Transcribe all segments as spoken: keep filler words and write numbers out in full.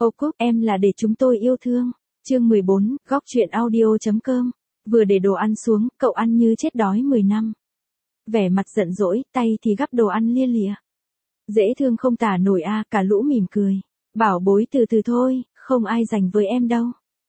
Ô Cúc, em là để chúng tôi yêu thương. Chương mười bốn, góc truyện audio.com. Vừa để đồ ăn xuống, cậu ăn như chết đói mười năm. Vẻ mặt giận dỗi, tay thì gắp đồ ăn lia lịa. Dễ thương không tả nổi a, cả lũ mỉm cười. Bảo bối từ từ thôi, không ai dành với em đâu.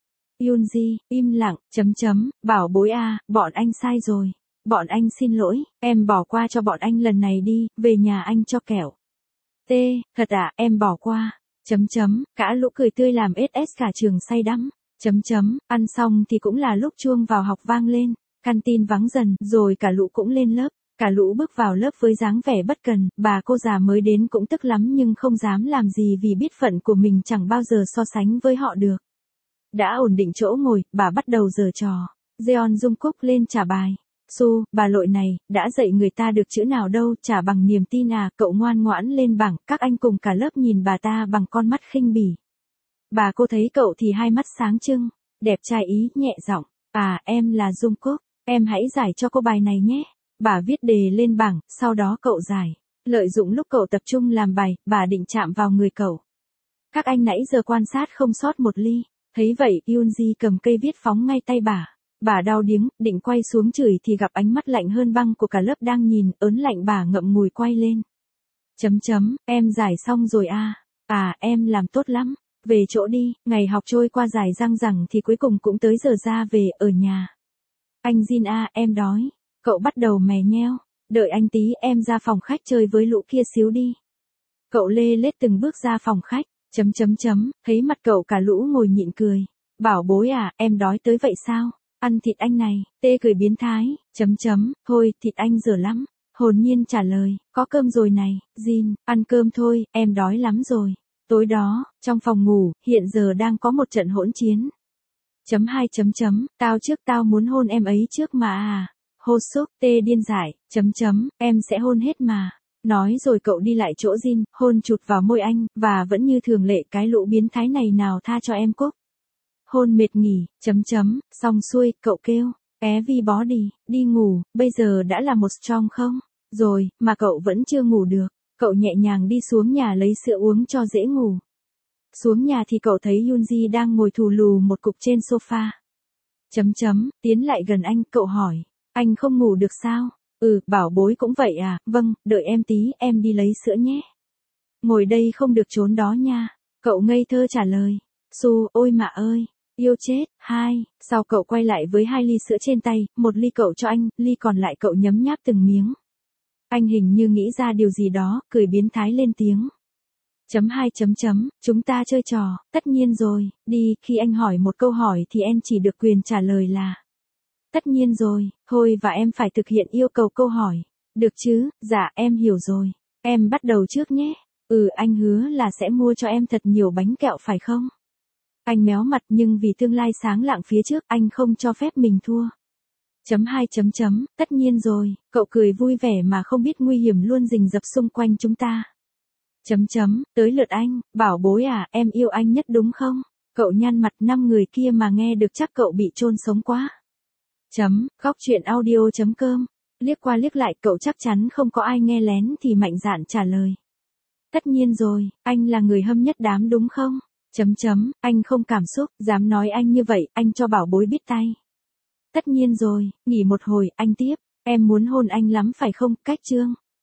Yoonji, im lặng, chấm chấm, bảo bối a, bọn anh sai rồi. Bọn anh xin lỗi, em bỏ qua cho bọn anh lần này đi, về nhà anh cho kẹo. T, thật à, em bỏ qua. Chấm chấm, cả lũ cười tươi làm ét ét cả trường say đắm. Chấm chấm, ăn xong thì cũng là lúc chuông vào học vang lên. Canteen vắng dần, rồi cả lũ cũng lên lớp. Cả lũ bước vào lớp với dáng vẻ bất cần, bà cô già mới đến cũng tức lắm nhưng không dám làm gì vì biết phận của mình chẳng bao giờ so sánh với họ được. Đã ổn định chỗ ngồi, bà bắt đầu giở trò. Jeon Jungkook lên trả bài. Su, bà lội này, đã dạy người ta được chữ nào đâu, trả bằng niềm tin à, cậu ngoan ngoãn lên bảng, các anh cùng cả lớp nhìn bà ta bằng con mắt khinh bỉ. Bà cô thấy cậu thì hai mắt sáng trưng, đẹp trai ý, nhẹ giọng, à, em là Jungkook, em hãy giải cho cô bài này nhé. Bà viết đề lên bảng, sau đó cậu giải. Lợi dụng lúc cậu tập trung làm bài, bà định chạm vào người cậu. Các anh nãy giờ quan sát không sót một ly. Thấy vậy, Yoonji cầm cây viết phóng ngay tay bà. Bà đau điếng, định quay xuống chửi thì gặp ánh mắt lạnh hơn băng của cả lớp đang nhìn, ớn lạnh bà ngậm ngùi quay lên. Chấm chấm, em giải xong rồi à. À, em làm tốt lắm. Về chỗ đi, ngày học trôi qua dài dằng dẳng thì cuối cùng cũng tới giờ ra về, ở nhà. Anh Jin à, em đói. Cậu bắt đầu mè nheo. Đợi anh tí, em ra phòng khách chơi với lũ kia xíu đi. Cậu lê lết từng bước ra phòng khách. Chấm chấm chấm, thấy mặt cậu cả lũ ngồi nhịn cười. Bảo bối à, em đói tới vậy sao? Ăn thịt anh này, tê cười biến thái, chấm chấm, thôi, thịt anh dở lắm. Hồn nhiên trả lời, có cơm rồi này, Jin, ăn cơm thôi, em đói lắm rồi. Tối đó, trong phòng ngủ, hiện giờ đang có một trận hỗn chiến. Chấm hai chấm chấm, tao trước tao muốn hôn em ấy trước mà à. Hô xúc, tê điên dại, chấm chấm, em sẽ hôn hết mà. Nói rồi cậu đi lại chỗ Jin, hôn chụt vào môi anh, và vẫn như thường lệ cái lũ biến thái này nào tha cho em Cúc. Hôn mệt nghỉ, chấm chấm, xong xuôi, cậu kêu, everybody, đi ngủ, bây giờ đã là một strong không? Rồi, mà cậu vẫn chưa ngủ được, cậu nhẹ nhàng đi xuống nhà lấy sữa uống cho dễ ngủ. Xuống nhà thì cậu thấy Yoonji đang ngồi thù lù một cục trên sofa. Chấm chấm, tiến lại gần anh, cậu hỏi, anh không ngủ được sao? Ừ, bảo bối cũng vậy à, vâng, đợi em tí, em đi lấy sữa nhé. Ngồi đây không được trốn đó nha, cậu ngây thơ trả lời. Su, ôi mà ơi, yêu chết, hai, sau cậu quay lại với hai ly sữa trên tay, một ly cậu cho anh, ly còn lại cậu nhấm nháp từng miếng. Anh hình như nghĩ ra điều gì đó, cười biến thái lên tiếng. Chấm hai chấm chấm, chúng ta chơi trò, tất nhiên rồi, đi, khi anh hỏi một câu hỏi thì em chỉ được quyền trả lời là. Tất nhiên rồi, thôi và em phải thực hiện yêu cầu câu hỏi. Được chứ, dạ em hiểu rồi. Em bắt đầu trước nhé. Ừ, anh hứa là sẽ mua cho em thật nhiều bánh kẹo phải không? Anh méo mặt nhưng vì tương lai sáng lạng phía trước anh không cho phép mình thua. Chấm hai chấm chấm, tất nhiên rồi, cậu cười vui vẻ mà không biết nguy hiểm luôn rình rập xung quanh chúng ta. Chấm chấm, tới lượt anh, bảo bối à, em yêu anh nhất đúng không? Cậu nhăn mặt, năm người kia mà nghe được chắc cậu bị chôn sống quá. Chấm, góc truyện audio.com. Liếc qua liếc lại cậu chắc chắn không có ai nghe lén thì mạnh dạn trả lời. Tất nhiên rồi, anh là người hâm nhất đám đúng không? Chấm chấm, anh không cảm xúc, dám nói anh như vậy, anh cho bảo bối biết tay. Tất nhiên rồi, nghỉ một hồi, anh tiếp, em muốn hôn anh lắm phải không, cách chương.